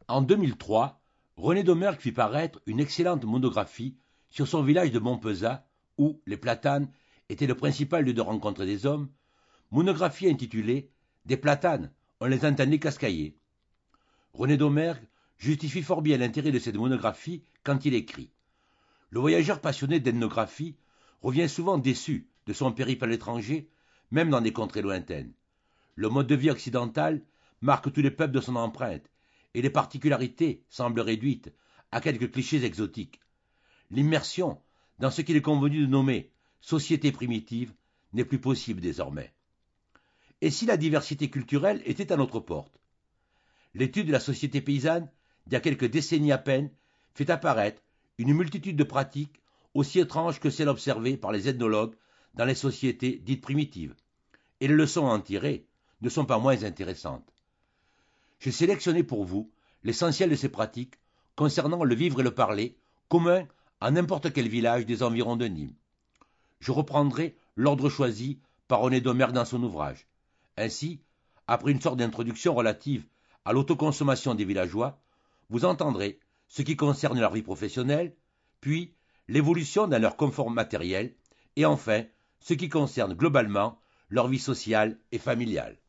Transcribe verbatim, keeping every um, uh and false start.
En deux mille trois, René Domergue fit paraître une excellente monographie sur son village de Montpezat, où les platanes étaient le principal lieu de rencontre des hommes, monographie intitulée « Des platanes, on les entendait cascailler ». René Domergue justifie fort bien l'intérêt de cette monographie quand il écrit « Le voyageur passionné d'ethnographie revient souvent déçu de son périple à l'étranger, même dans des contrées lointaines. Le mode de vie occidental marque tous les peuples de son empreinte, et les particularités semblent réduites à quelques clichés exotiques. L'immersion dans ce qu'il est convenu de nommer société primitive n'est plus possible désormais. Et si la diversité culturelle était à notre porte? L'étude de la société paysanne, d'il y a quelques décennies à peine, fait apparaître une multitude de pratiques aussi étranges que celles observées par les ethnologues dans les sociétés dites primitives. Et les leçons à en tirer ne sont pas moins intéressantes. J'ai sélectionné pour vous l'essentiel de ces pratiques concernant le vivre et le parler commun à n'importe quel village des environs de Nîmes. Je reprendrai l'ordre choisi par René Domergue dans son ouvrage. Ainsi, après une sorte d'introduction relative à l'autoconsommation des villageois, vous entendrez ce qui concerne leur vie professionnelle, puis l'évolution dans leur confort matériel, et enfin ce qui concerne globalement leur vie sociale et familiale.